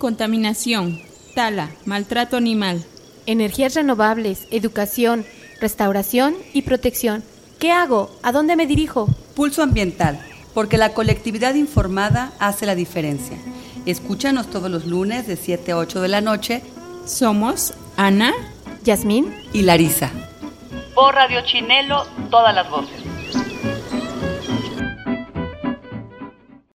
contaminación, tala, maltrato animal. Energías renovables, educación, restauración y protección. ¿Qué hago? ¿A dónde me dirijo? Pulso Ambiental, porque la colectividad informada hace la diferencia. Escúchanos todos los lunes de 7 a 8 de la noche. Somos Ana, Yasmín y Larisa. Por Radio Chinelo, todas las voces.